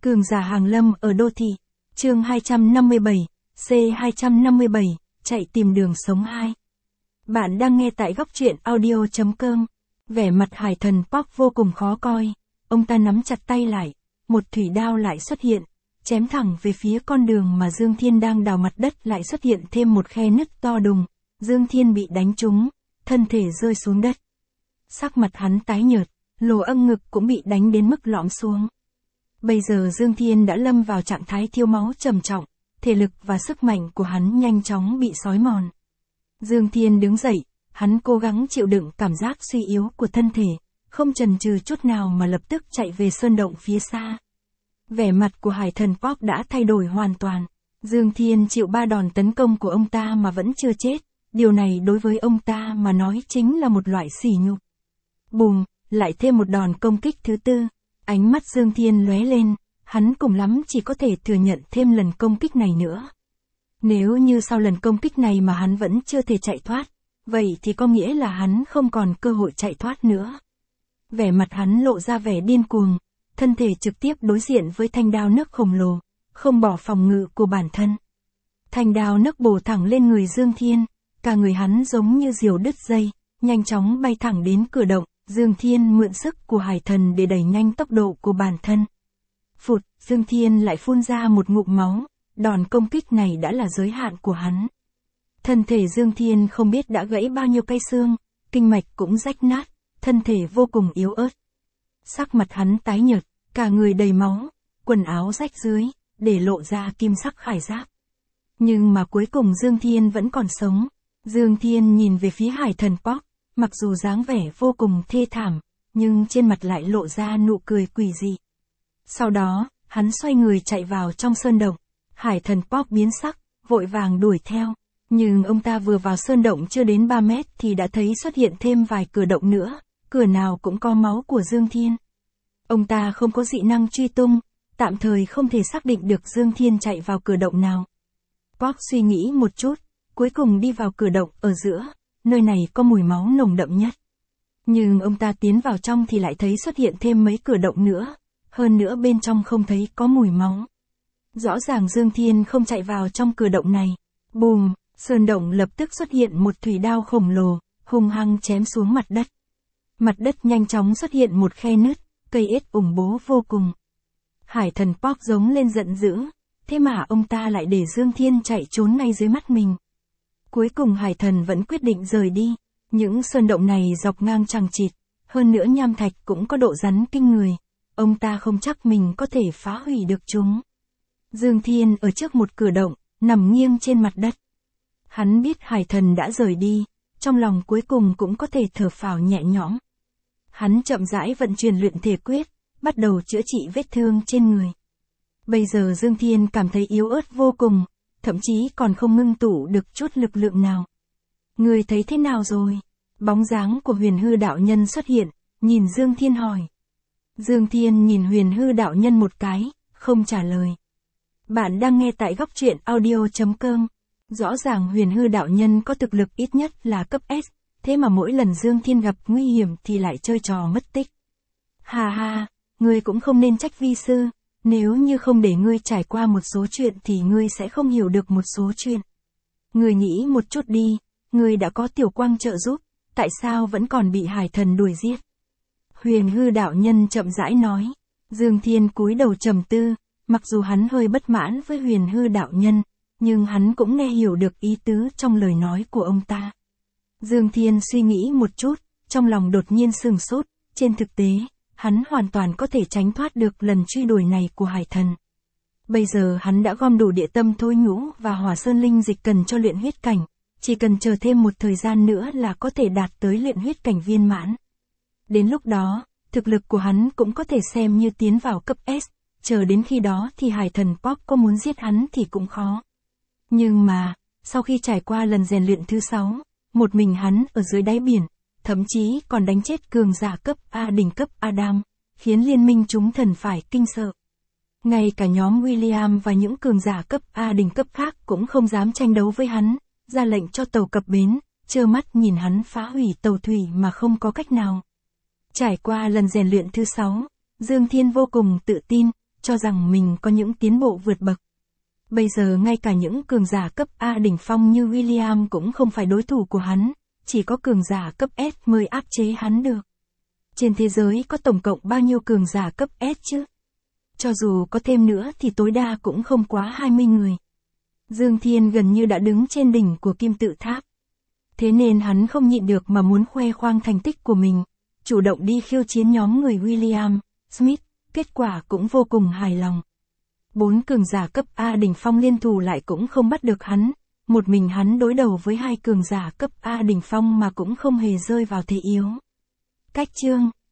Cường giả hàng lâm ở đô thị. Chương 257, C257, chạy tìm đường sống 2. Bạn đang nghe tại góc truyện audio.com. Vẻ mặt Hải Thần Park vô cùng khó coi. Ông ta nắm chặt tay lại, một thủy đao lại xuất hiện, chém thẳng về phía con đường mà Dương Thiên đang đào mặt đất, lại xuất hiện thêm một khe nứt to đùng. Dương Thiên bị đánh trúng, thân thể rơi xuống đất. Sắc mặt hắn tái nhợt, lỗ âm ngực cũng bị đánh đến mức lõm xuống. Bây giờ Dương Thiên đã lâm vào trạng thái thiếu máu trầm trọng, thể lực và sức mạnh của hắn nhanh chóng bị xói mòn. Dương Thiên đứng dậy, hắn cố gắng chịu đựng cảm giác suy yếu của thân thể, không chần chừ chút nào mà lập tức chạy về sơn động phía xa. Vẻ mặt của Hải Thần Park đã thay đổi hoàn toàn. Dương Thiên chịu 3 đòn tấn công của ông ta mà vẫn chưa chết, điều này đối với ông ta mà nói chính là một loại sỉ nhục. Bùm, lại thêm một đòn công kích thứ tư. Ánh mắt Dương Thiên lóe lên, hắn cùng lắm chỉ có thể thừa nhận thêm lần công kích này nữa. Nếu như sau lần công kích này mà hắn vẫn chưa thể chạy thoát, vậy thì có nghĩa là hắn không còn cơ hội chạy thoát nữa. Vẻ mặt hắn lộ ra vẻ điên cuồng, thân thể trực tiếp đối diện với thanh đao nấc khổng lồ, không bỏ phòng ngự của bản thân. Thanh đao nấc bổ thẳng lên người Dương Thiên, cả người hắn giống như diều đứt dây, nhanh chóng bay thẳng đến cửa động. Dương Thiên mượn sức của Hải Thần để đẩy nhanh tốc độ của bản thân. Phụt, Dương Thiên lại phun ra một ngụm máu, đòn công kích này đã là giới hạn của hắn. Thân thể Dương Thiên không biết đã gãy bao nhiêu cây xương, kinh mạch cũng rách nát, thân thể vô cùng yếu ớt. Sắc mặt hắn tái nhợt, cả người đầy máu, quần áo rách dưới, để lộ ra kim sắc khải giáp. Nhưng mà cuối cùng Dương Thiên vẫn còn sống. Dương Thiên nhìn về phía Hải Thần Park. Mặc dù dáng vẻ vô cùng thê thảm, nhưng trên mặt lại lộ ra nụ cười quỷ dị. Sau đó, hắn xoay người chạy vào trong sơn động. Hải Thần Park biến sắc, vội vàng đuổi theo. Nhưng ông ta vừa vào sơn động chưa đến 3 mét thì đã thấy xuất hiện thêm vài cửa động nữa, cửa nào cũng có máu của Dương Thiên. Ông ta không có dị năng truy tung, tạm thời không thể xác định được Dương Thiên chạy vào cửa động nào. Park suy nghĩ một chút, cuối cùng đi vào cửa động ở giữa. Nơi này có mùi máu nồng đậm nhất. Nhưng ông ta tiến vào trong thì lại thấy xuất hiện thêm mấy cửa động nữa. Hơn nữa bên trong không thấy có mùi máu. Rõ ràng Dương Thiên không chạy vào trong cửa động này. Bùm, sơn động lập tức xuất hiện một thủy đao khổng lồ, hung hăng chém xuống mặt đất. Mặt đất nhanh chóng xuất hiện một khe nứt, cây ếch ủng bố vô cùng. Hải Thần Park giống lên giận dữ. Thế mà ông ta lại để Dương Thiên chạy trốn ngay dưới mắt mình. Cuối cùng Hải Thần vẫn quyết định rời đi. Những sơn động này dọc ngang chằng chịt, hơn nữa nham thạch cũng có độ rắn kinh người. Ông ta không chắc mình có thể phá hủy được chúng. Dương Thiên ở trước một cửa động, nằm nghiêng trên mặt đất. Hắn biết Hải Thần đã rời đi, trong lòng cuối cùng cũng có thể thở phào nhẹ nhõm. Hắn chậm rãi vận chuyển luyện thể quyết, bắt đầu chữa trị vết thương trên người. Bây giờ Dương Thiên cảm thấy yếu ớt vô cùng. Thậm chí còn không ngưng tụ được chút lực lượng nào. Người thấy thế nào rồi? Bóng dáng của Huyền Hư đạo nhân xuất hiện, nhìn Dương Thiên hỏi. Dương Thiên nhìn Huyền Hư đạo nhân một cái, không trả lời. Bạn đang nghe tại góc truyện audio.com. Rõ ràng Huyền Hư đạo nhân có thực lực ít nhất là cấp S, thế mà mỗi lần Dương Thiên gặp nguy hiểm thì lại chơi trò mất tích. Hà hà, ngươi cũng không nên trách vi sư. Nếu như không để ngươi trải qua một số chuyện thì ngươi sẽ không hiểu được một số chuyện. Ngươi nghĩ một chút đi, ngươi đã có Tiểu Quang trợ giúp, tại sao vẫn còn bị Hải Thần đuổi giết? Huyền Hư đạo nhân chậm rãi nói. Dương Thiên cúi đầu trầm tư, mặc dù hắn hơi bất mãn với Huyền Hư đạo nhân, nhưng hắn cũng nghe hiểu được ý tứ trong lời nói của ông ta. Dương Thiên suy nghĩ một chút, trong lòng đột nhiên sửng sốt, trên thực tế, hắn hoàn toàn có thể tránh thoát được lần truy đuổi này của Hải Thần. Bây giờ hắn đã gom đủ địa tâm thối nhũ và hỏa sơn linh dịch cần cho luyện huyết cảnh, chỉ cần chờ thêm một thời gian nữa là có thể đạt tới luyện huyết cảnh viên mãn. Đến lúc đó, thực lực của hắn cũng có thể xem như tiến vào cấp S, chờ đến khi đó thì Hải Thần Park có muốn giết hắn thì cũng khó. Nhưng mà, sau khi trải qua lần rèn luyện thứ 6, một mình hắn ở dưới đáy biển, thậm chí còn đánh chết cường giả cấp A đỉnh cấp Adam, khiến liên minh chúng thần phải kinh sợ. Ngay cả nhóm William và những cường giả cấp A đỉnh cấp khác cũng không dám tranh đấu với hắn, ra lệnh cho tàu cập bến, trơ mắt nhìn hắn phá hủy tàu thủy mà không có cách nào. Trải qua lần rèn luyện thứ 6, Dương Thiên vô cùng tự tin, cho rằng mình có những tiến bộ vượt bậc. Bây giờ ngay cả những cường giả cấp A đỉnh phong như William cũng không phải đối thủ của hắn, chỉ có cường giả cấp S mới áp chế hắn được. Trên thế giới có tổng cộng bao nhiêu cường giả cấp S chứ? Cho dù có thêm nữa thì tối đa cũng không quá 20 người. Dương Thiên gần như đã đứng trên đỉnh của kim tự tháp. Thế nên hắn không nhịn được mà muốn khoe khoang thành tích của mình, chủ động đi khiêu chiến nhóm người William, Smith, kết quả cũng vô cùng hài lòng. 4 cường giả cấp A đỉnh phong liên thủ lại cũng không bắt được hắn, một mình hắn đối đầu với 2 cường giả cấp A đỉnh phong mà cũng không hề rơi vào thế yếu. Cách chương